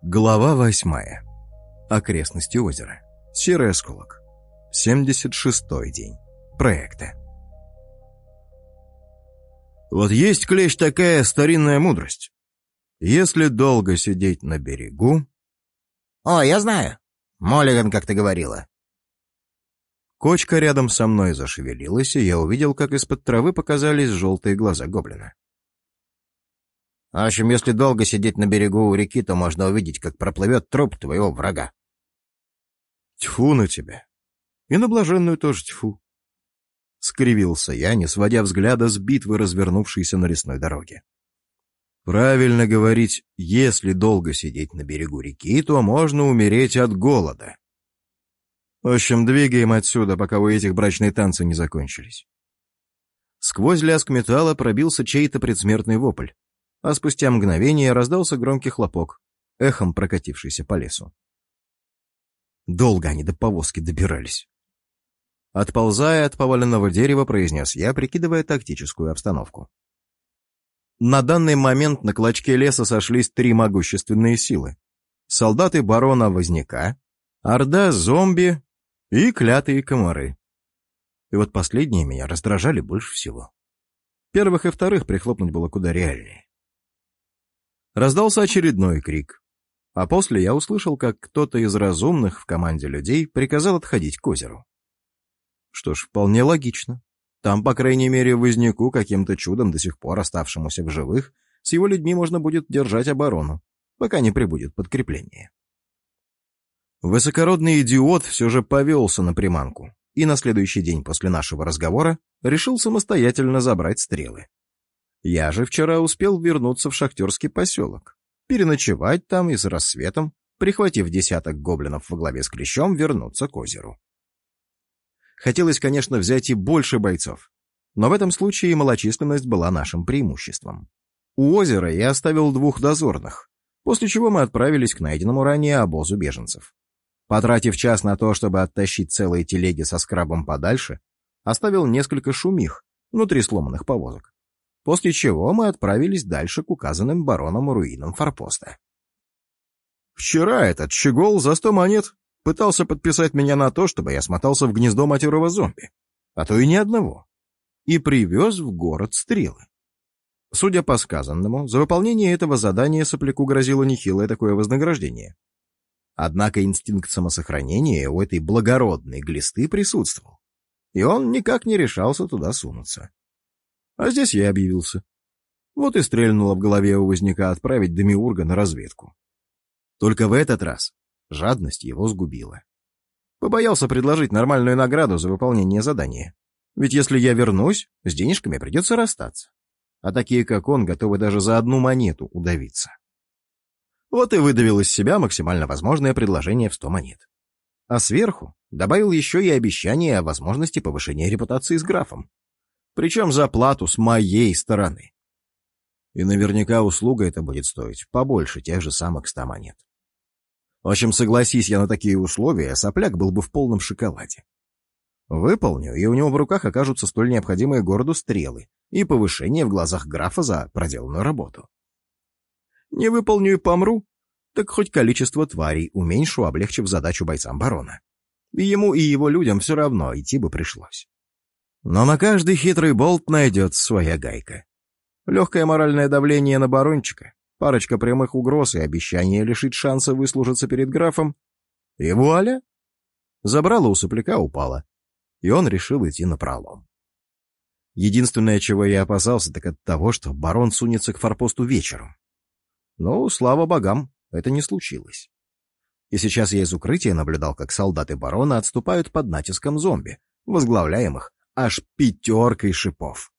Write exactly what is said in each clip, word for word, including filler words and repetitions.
Глава восьмая. Окрестности озера. Серый осколок. семьдесят шестой день проекта. Вот есть, клещ, такая старинная мудрость. Если долго сидеть на берегу... О, я знаю. Моллиган как-то говорила. Кочка рядом со мной зашевелилась, и я увидел, как из-под травы показались желтые глаза гоблина. В общем, если долго сидеть на берегу у реки, то можно увидеть, как проплывет труп твоего врага. Тьфу на тебя. И на блаженную тоже тьфу. Скривился я, не сводя взгляда с битвы, развернувшейся на лесной дороге. Правильно говорить, если долго сидеть на берегу реки, то можно умереть от голода. В общем, двигаем отсюда, пока у этих брачные танцы не закончились. Сквозь лязг металла пробился чей-то предсмертный вопль, а спустя мгновение раздался громкий хлопок, эхом прокатившийся по лесу. Долго они до повозки добирались. Отползая от поваленного дерева, произнес я, прикидывая тактическую обстановку. На данный момент на клочке леса сошлись три могущественные силы. Солдаты барона Возняка, орда зомби и клятые комары. И вот последние меня раздражали больше всего. Первых и вторых прихлопнуть было куда реальнее. Раздался очередной крик, а после я услышал, как кто-то из разумных в команде людей приказал отходить к озеру. Что ж, вполне логично. Там, по крайней мере, Возняку, каким-то чудом до сих пор оставшемуся в живых, с его людьми можно будет держать оборону, пока не прибудет подкрепление. Высокородный идиот все же повелся на приманку, и на следующий день после нашего разговора решил самостоятельно забрать стрелы. Я же вчера успел вернуться в шахтерский поселок, переночевать там и с рассветом, прихватив десяток гоблинов во главе с клещом, вернуться к озеру. Хотелось, конечно, взять и больше бойцов, но в этом случае малочисленность была нашим преимуществом. У озера я оставил двух дозорных, после чего мы отправились к найденному ранее обозу беженцев. Потратив час на то, чтобы оттащить целые телеги со скрабом подальше, оставил несколько шумих внутри сломанных повозок, после чего мы отправились дальше к указанным бароном руинам форпоста. Вчера этот щегол за сто монет пытался подписать меня на то, чтобы я смотался в гнездо матерого зомби, а то и ни одного, и привез в город стрелы. Судя по сказанному, за выполнение этого задания сопляку грозило нехилое такое вознаграждение. Однако инстинкт самосохранения у этой благородной глисты присутствовал, и он никак не решался туда сунуться. А здесь я объявился. Вот и стрельнуло в голове у Возняка отправить Демиурга на разведку. Только в этот раз жадность его сгубила. Побоялся предложить нормальную награду за выполнение задания. Ведь если я вернусь, с денежками придется расстаться. А такие, как он, готовы даже за одну монету удавиться. Вот и выдавил из себя максимально возможное предложение в сто монет. А сверху добавил еще и обещание о возможности повышения репутации с графом. Причем за плату с моей стороны. И наверняка услуга эта будет стоить побольше тех же самых ста монет. В общем, согласись я на такие условия, сопляк был бы в полном шоколаде. Выполню, и у него в руках окажутся столь необходимые городу стрелы и повышение в глазах графа за проделанную работу. Не выполню и помру, так хоть количество тварей уменьшу, облегчив задачу бойцам барона. И ему, и его людям все равно идти бы пришлось. Но на каждый хитрый болт найдется своя гайка. Легкое моральное давление на барончика, парочка прямых угроз и обещание лишить шанса выслужиться перед графом. И вуаля! Забрало у сопляка упало, и он решил идти напролом. Единственное, чего я опасался, так от того, что барон сунется к форпосту вечером. Но, слава богам, это не случилось. И сейчас я из укрытия наблюдал, как солдаты барона отступают под натиском зомби, возглавляемых аж пятеркой шипов.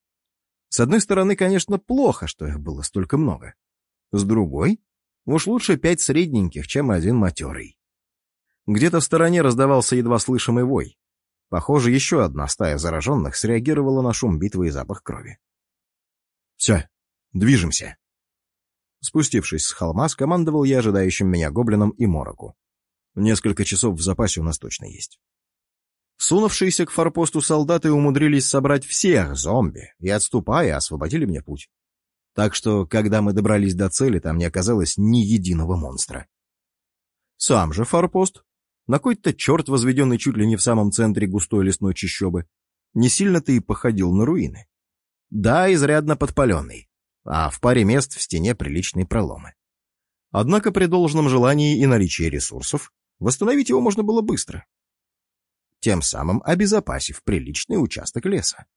С одной стороны, конечно, плохо, что их было столько много. С другой, уж лучше пять средненьких, чем один матерый. Где-то в стороне раздавался едва слышимый вой. Похоже, еще одна стая зараженных среагировала на шум битвы и запах крови. «Все, движемся!» Спустившись с холма, скомандовал я ожидающим меня гоблином и мороку. Несколько часов в запасе у нас точно есть. Сунувшиеся к форпосту солдаты умудрились собрать всех зомби и, отступая, освободили мне путь. Так что, когда мы добрались до цели, там не оказалось ни единого монстра. Сам же форпост, на кой-то черт, возведенный чуть ли не в самом центре густой лесной чащобы, не сильно-то и походил на руины. Да, изрядно подпаленный, а в паре мест в стене приличные проломы. Однако при должном желании и наличии ресурсов восстановить его можно было быстро, тем самым обезопасив приличный участок леса.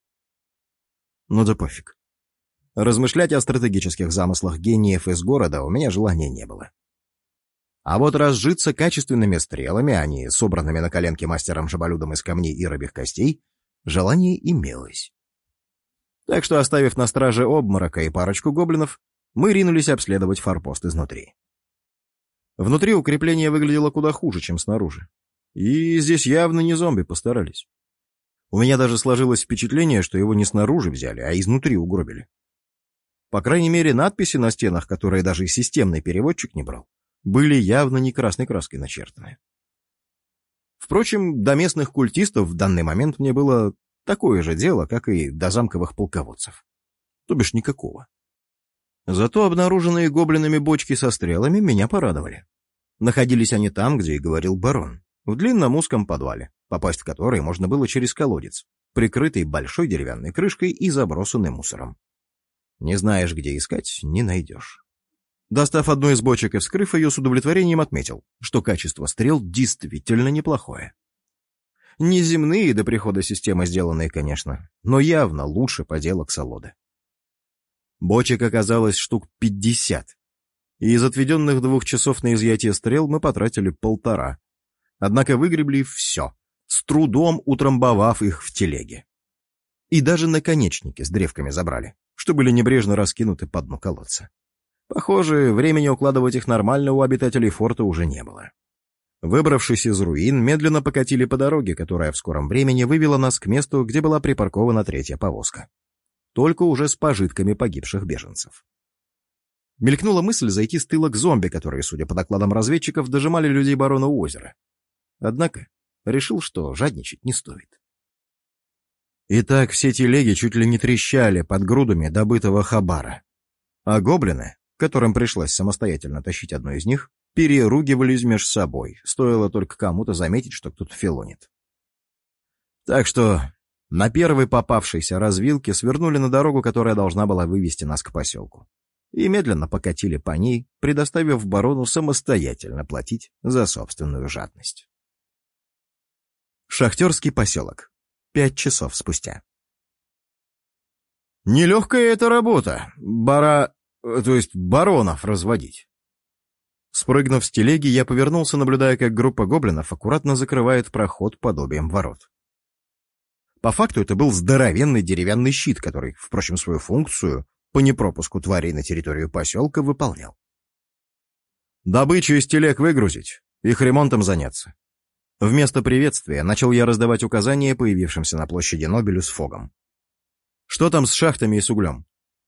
Ну да пофиг. Размышлять о стратегических замыслах гениев из города у меня желания не было. А вот разжиться качественными стрелами, а не собранными на коленке мастером-жаболюдом из камней и рыбьих костей, желание имелось. Так что, оставив на страже обморока и парочку гоблинов, мы ринулись обследовать форпост изнутри. Внутри укрепление выглядело куда хуже, чем снаружи. И здесь явно не зомби постарались. У меня даже сложилось впечатление, что его не снаружи взяли, а изнутри угробили. По крайней мере, надписи на стенах, которые даже и системный переводчик не брал, были явно не красной краской начертаны. Впрочем, до местных культистов в данный момент мне было такое же дело, как и до замковых полководцев. То бишь никакого. Зато обнаруженные гоблинами бочки со стрелами меня порадовали. Находились они там, где и говорил барон, в длинном узком подвале, попасть в который можно было через колодец, прикрытый большой деревянной крышкой и забросанный мусором. Не знаешь, где искать, не найдешь. Достав одну из бочек и вскрыв ее, с удовлетворением отметил, что качество стрел действительно неплохое. Не земные до прихода системы сделанные, конечно, но явно лучше поделок Солоды. Бочек оказалось штук пятьдесят, и из отведенных двух часов на изъятие стрел мы потратили полтора. Однако выгребли все, с трудом утрамбовав их в телеге. И даже наконечники с древками забрали, что были небрежно раскинуты по дну колодца. Похоже, времени укладывать их нормально у обитателей форта уже не было. Выбравшись из руин, медленно покатили по дороге, которая в скором времени вывела нас к месту, где была припаркована третья повозка. Только уже с пожитками погибших беженцев. Мелькнула мысль зайти с тыла к зомби, которые, судя по докладам разведчиков, дожимали людей барона у озера. Однако решил, что жадничать не стоит. Итак, все телеги чуть ли не трещали под грудами добытого хабара. А гоблины, которым пришлось самостоятельно тащить одну из них, переругивались между собой, стоило только кому-то заметить, что кто-то филонит. Так что на первой попавшейся развилке свернули на дорогу, которая должна была вывести нас к поселку, и медленно покатили по ней, предоставив барону самостоятельно платить за собственную жадность. Шахтерский поселок. Пять часов спустя. Нелегкая эта работа, бара... то есть баронов разводить. Спрыгнув с телеги, я повернулся, наблюдая, как группа гоблинов аккуратно закрывает проход подобием ворот. По факту это был здоровенный деревянный щит, который, впрочем, свою функцию по непропуску тварей на территорию поселка выполнял. Добычу из телег выгрузить, их ремонтом заняться. Вместо приветствия начал я раздавать указания появившимся на площади Нобелю с Фогом. Что там с шахтами и с углем?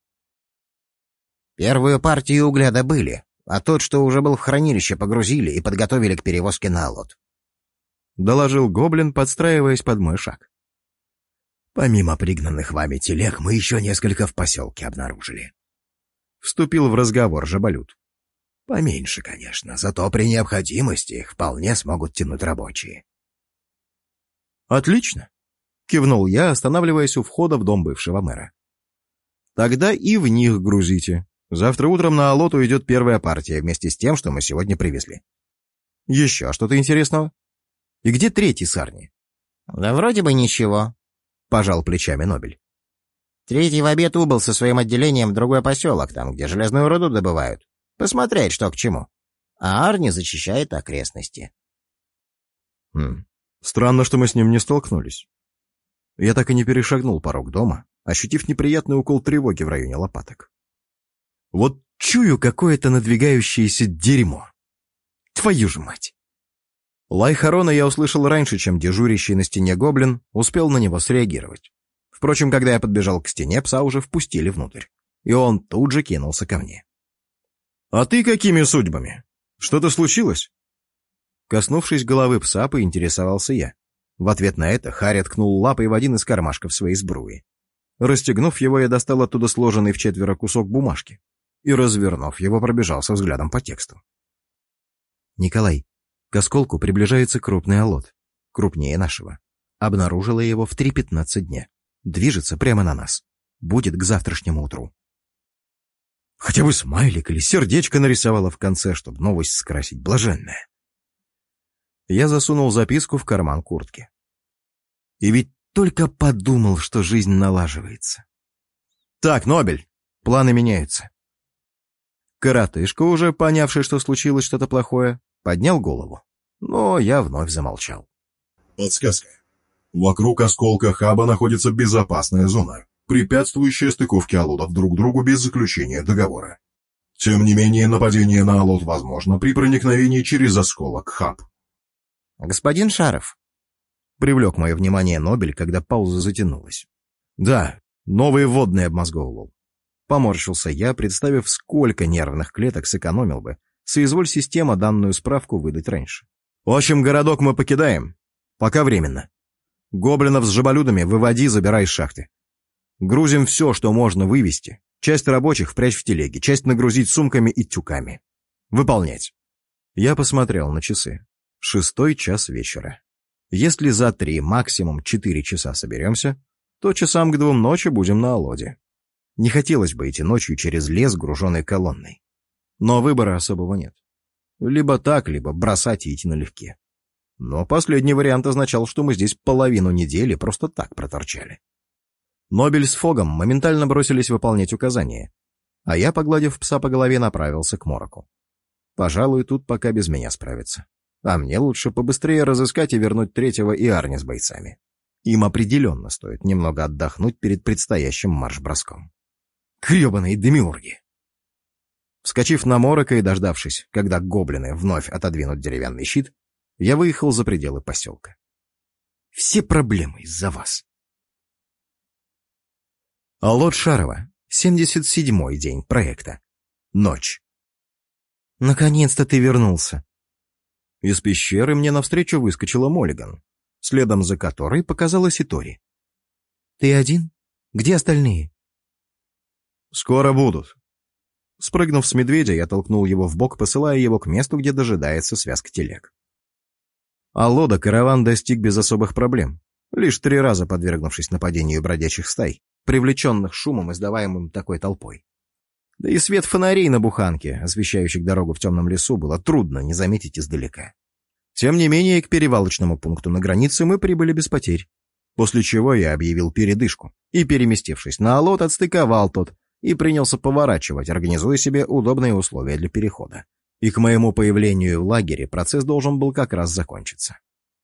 Первую партию угля добыли, а тот, что уже был в хранилище, погрузили и подготовили к перевозке на Алот. Доложил гоблин, подстраиваясь под мой шаг. Помимо пригнанных вами телег, мы еще несколько в поселке обнаружили. Вступил в разговор жаболют. Поменьше, конечно, зато при необходимости их вполне смогут тянуть рабочие. Отлично, кивнул я, останавливаясь у входа в дом бывшего мэра. Тогда и в них грузите. Завтра утром на Алот уйдет первая партия вместе с тем, что мы сегодня привезли. Еще что-то интересного? И где третий сарни? Да вроде бы ничего, пожал плечами Нобель. Третий в обед убыл со своим отделением в другой поселок, там, где железную руду добывают. Посмотреть, что к чему. А Арни зачищает окрестности. Хм, странно, что мы с ним не столкнулись. Я так и не перешагнул порог дома, ощутив неприятный укол тревоги в районе лопаток. Вот чую какое-то надвигающееся дерьмо. Твою же мать! Лай Харона я услышал раньше, чем дежурящий на стене гоблин успел на него среагировать. Впрочем, когда я подбежал к стене, пса уже впустили внутрь, и он тут же кинулся ко мне. «А ты какими судьбами? Что-то случилось?» Коснувшись головы пса, поинтересовался я. В ответ на это Харя ткнул лапой в один из кармашков своей сбруи. Расстегнув его, я достал оттуда сложенный в четверо кусок бумажки и, развернув его, пробежался взглядом по тексту. «Николай, к осколку приближается крупный алот, крупнее нашего. Обнаружила его в три пятнадцать дня. Движется прямо на нас. Будет к завтрашнему утру». Хотя бы смайлик или сердечко нарисовала в конце, чтобы новость скрасить блаженная. Я засунул записку в карман куртки. И ведь только подумал, что жизнь налаживается. «Так, Нобель, планы меняются». Коротышка, уже понявший, что случилось что-то плохое, поднял голову, но я вновь замолчал. Подсказка. Вокруг осколка хаба находится безопасная зона, препятствующая стыковке аллотов друг другу без заключения договора. Тем не менее, нападение на аллот возможно при проникновении через осколок хаб. «Господин Шаров», — привлек мое внимание Нобель, когда пауза затянулась. «Да, новые вводные обмозговывал». Поморщился я, представив, сколько нервных клеток сэкономил бы, соизволь система данную справку выдать раньше. «В общем, городок мы покидаем. Пока временно. Гоблинов с жаболюдами выводи, забирай из шахты. Грузим все, что можно вывести. Часть рабочих впрячь в телеги, часть нагрузить сумками и тюками. Выполнять». Я посмотрел на часы. Шестой час вечера. Если за три, максимум четыре часа соберемся, то часам к двум ночи будем на Алоде. Не хотелось бы идти ночью через лес, груженный колонной. Но выбора особого нет. Либо так, либо бросать и идти налегке. Но последний вариант означал, что мы здесь половину недели просто так проторчали. Нобель с Фогом моментально бросились выполнять указания, а я, погладив пса по голове, направился к Мороку. Пожалуй, тут пока без меня справится. А мне лучше побыстрее разыскать и вернуть третьего и Арни с бойцами. Им определенно стоит немного отдохнуть перед предстоящим марш-броском. Гребаные демиурги! Вскочив на Морока и дождавшись, когда гоблины вновь отодвинут деревянный щит, я выехал за пределы поселка. Все проблемы из-за вас. Алот Шарова. семьдесят седьмой день проекта. Ночь. Наконец-то ты вернулся. Из пещеры мне навстречу выскочила Моллиган, следом за которой показалась и Тори. Ты один? Где остальные? Скоро будут. Спрыгнув с медведя, я толкнул его в бок, посылая его к месту, где дожидается связка телег. Алода караван достиг без особых проблем, лишь три раза подвергнувшись нападению бродячих стай, привлеченных шумом, издаваемым такой толпой. Да и свет фонарей на буханке, освещающих дорогу в темном лесу, было трудно не заметить издалека. Тем не менее, к перевалочному пункту на границе мы прибыли без потерь, после чего я объявил передышку и, переместившись на Алот, отстыковал тот и принялся поворачивать, организуя себе удобные условия для перехода. И к моему появлению в лагере процесс должен был как раз закончиться.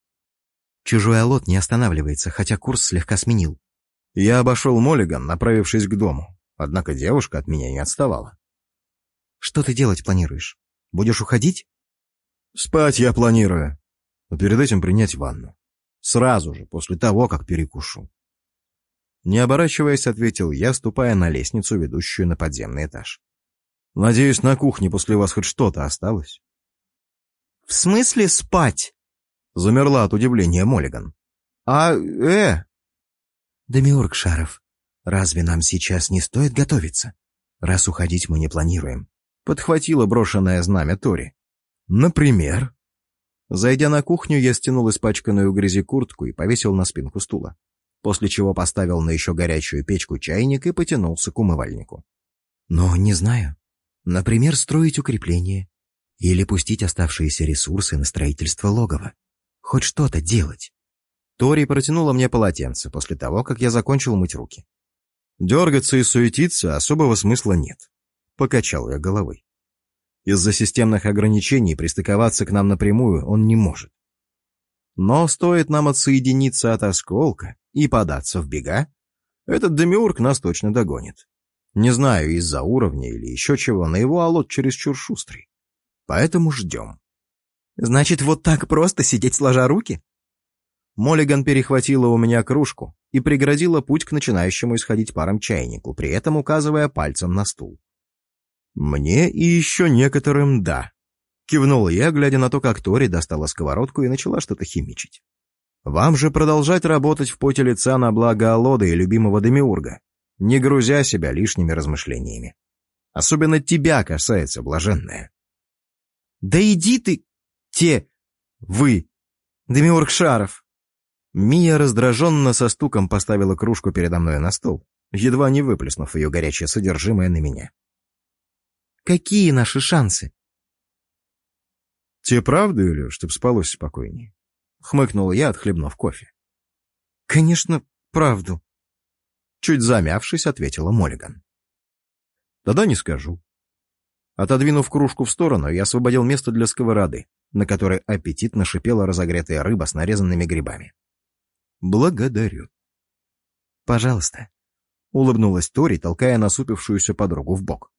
Чужой Алот не останавливается, хотя курс слегка сменил. Я обошел Моллиган, направившись к дому, однако девушка от меня не отставала. «Что ты делать планируешь? Будешь уходить?» «Спать я планирую, но перед этим принять ванну. Сразу же, после того, как перекушу». Не оборачиваясь, ответил я, ступая на лестницу, ведущую на подземный этаж. «Надеюсь, на кухне после вас хоть что-то осталось?» «В смысле спать?» Замерла от удивления Моллиган. «А, э...» «Демиург Шаров, разве нам сейчас не стоит готовиться? Раз уходить мы не планируем». Подхватила брошенное знамя Тори. «Например?» Зайдя на кухню, я стянул испачканную в грязи куртку и повесил на спинку стула, после чего поставил на еще горячую печку чайник и потянулся к умывальнику. «Но не знаю. Например, строить укрепление или пустить оставшиеся ресурсы на строительство логова. Хоть что-то делать». Тори протянула мне полотенце после того, как я закончил мыть руки. «Дергаться и суетиться особого смысла нет», — покачал я головой. «Из-за системных ограничений пристыковаться к нам напрямую он не может. Но стоит нам отсоединиться от осколка и податься в бега, этот демиург нас точно догонит. Не знаю, из-за уровня или еще чего, но его Алот чересчур шустрый. Поэтому ждем». «Значит, вот так просто сидеть сложа руки?» Моллиган перехватила у меня кружку и преградила путь к начинающему исходить паром чайнику, при этом указывая пальцем на стул. «Мне и еще некоторым да», — кивнул я, глядя на то, как Тори достала сковородку и начала что-то химичить. «Вам же продолжать работать в поте лица на благо Алода и любимого демиурга, не грузя себя лишними размышлениями. Особенно тебя касается, блаженная. Да иди ты, те, вы, Демиург Шаров. Мия раздраженно со стуком поставила кружку передо мной на стол, едва не выплеснув ее горячее содержимое на меня. Какие наши шансы? Те правду или чтоб спалось спокойнее? Хмыкнул я, отхлебнув кофе. Конечно, правду. Чуть замявшись, ответила Моллиган. Тогда не скажу. Отодвинув кружку в сторону, я освободил место для сковороды, на которой аппетитно шипела разогретая рыба с нарезанными грибами. Благодарю. Пожалуйста. Улыбнулась Тори, толкая насупившуюся подругу в бок.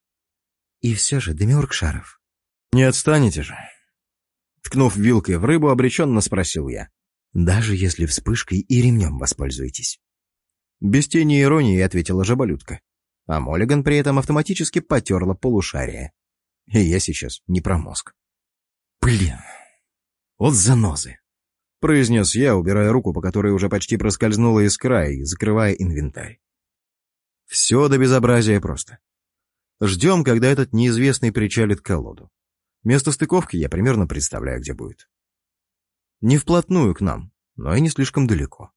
И все же, Демиург Шаров. Не отстанете же. Ткнув вилкой в рыбу, обреченно спросил я. Даже если вспышкой и ремнем воспользуетесь. Без тени иронии ответила жаболютка. А Моллиган при этом автоматически потерла полушарие. И я сейчас не про мозг. Блин, вот занозы. Произнес я, убирая руку, по которой уже почти проскользнула искра, и закрывая инвентарь. Все до безобразия просто. Ждем, когда этот неизвестный причалит к колоду. Место стыковки я примерно представляю, где будет. Не вплотную к нам, но и не слишком далеко.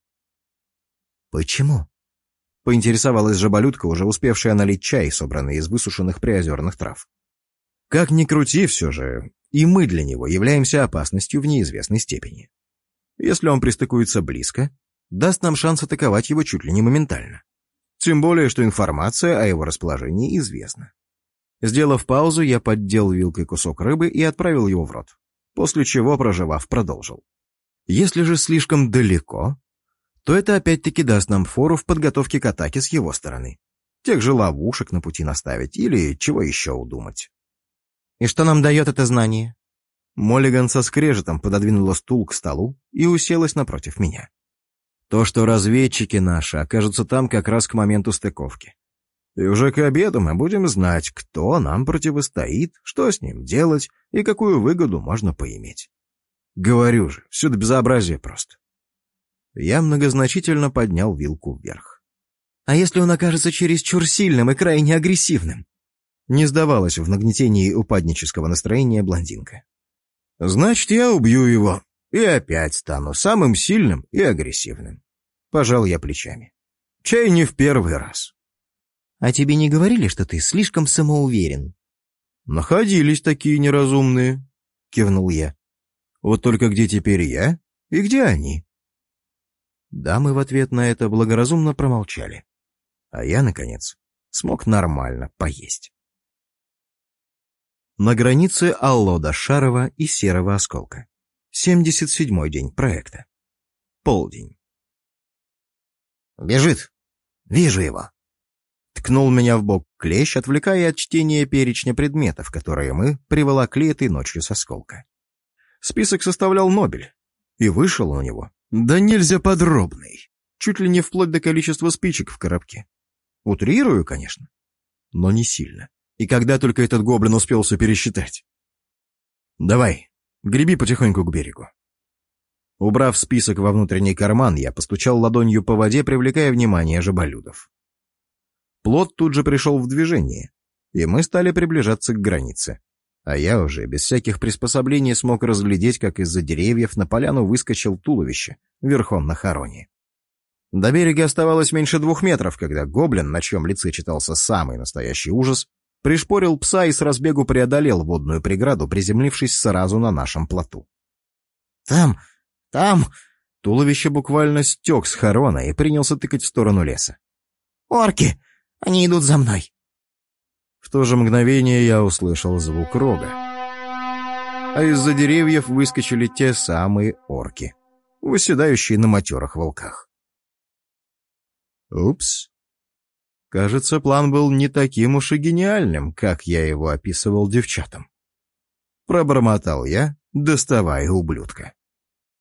Почему? Поинтересовалась жаболютка, уже успевшая налить чай, собранный из высушенных приозерных трав. Как ни крути, все же, и мы для него являемся опасностью в неизвестной степени. Если он пристыкуется близко, даст нам шанс атаковать его чуть ли не моментально. Тем более, что информация о его расположении известна. Сделав паузу, я поддел вилкой кусок рыбы и отправил его в рот, после чего, прожевав, продолжил. Если же слишком далеко, то это опять-таки даст нам фору в подготовке к атаке с его стороны. Тех же ловушек на пути наставить или чего еще удумать. И что нам дает это знание? Моллиган со скрежетом пододвинула стул к столу и уселась напротив меня. То, что разведчики наши окажутся там как раз к моменту стыковки. И уже к обеду мы будем знать, кто нам противостоит, что с ним делать и какую выгоду можно поиметь. Говорю же, все до безобразия просто. Я многозначительно поднял вилку вверх. А если он окажется чересчур сильным и крайне агрессивным? Не сдавалась в нагнетении упаднического настроения блондинка. Значит, я убью его и опять стану самым сильным и агрессивным. Пожал я плечами. Чай не в первый раз. А тебе не говорили, что ты слишком самоуверен? Находились такие неразумные, кивнул я. Вот только где теперь я и где они? Дамы в ответ на это благоразумно промолчали. А я, наконец, смог нормально поесть. На границе Аллода Шарова и Серого Осколка. семьдесят седьмой день проекта. Полдень. «Бежит! Вижу его!» Ткнул меня в бок клещ, отвлекая от чтения перечня предметов, которые мы приволокли этой ночью с Осколка. Список составлял Нобель, и вышел у него да нельзя подробный, чуть ли не вплоть до количества спичек в коробке. Утрирую, конечно, но не сильно. И когда только этот гоблин успелся пересчитать. «Давай, греби потихоньку к берегу». Убрав список во внутренний карман, я постучал ладонью по воде, привлекая внимание жаболюдов. Плот тут же пришел в движение, и мы стали приближаться к границе. А я уже без всяких приспособлений смог разглядеть, как из-за деревьев на поляну выскочил туловище верхом на Хароне. До берега оставалось меньше двух метров, когда гоблин, на чьем лице читался самый настоящий ужас, пришпорил пса и с разбегу преодолел водную преграду, приземлившись сразу на нашем плоту. «Там! Там!» Туловище буквально стек с Харона и принялся тыкать в сторону леса. «Орки! Они идут за мной!» В то же мгновение я услышал звук рога. А из-за деревьев выскочили те самые орки, восседающие на матерых волках. Упс. Кажется, план был не таким уж и гениальным, как я его описывал девчатам. Пробормотал я, доставая ублюдка.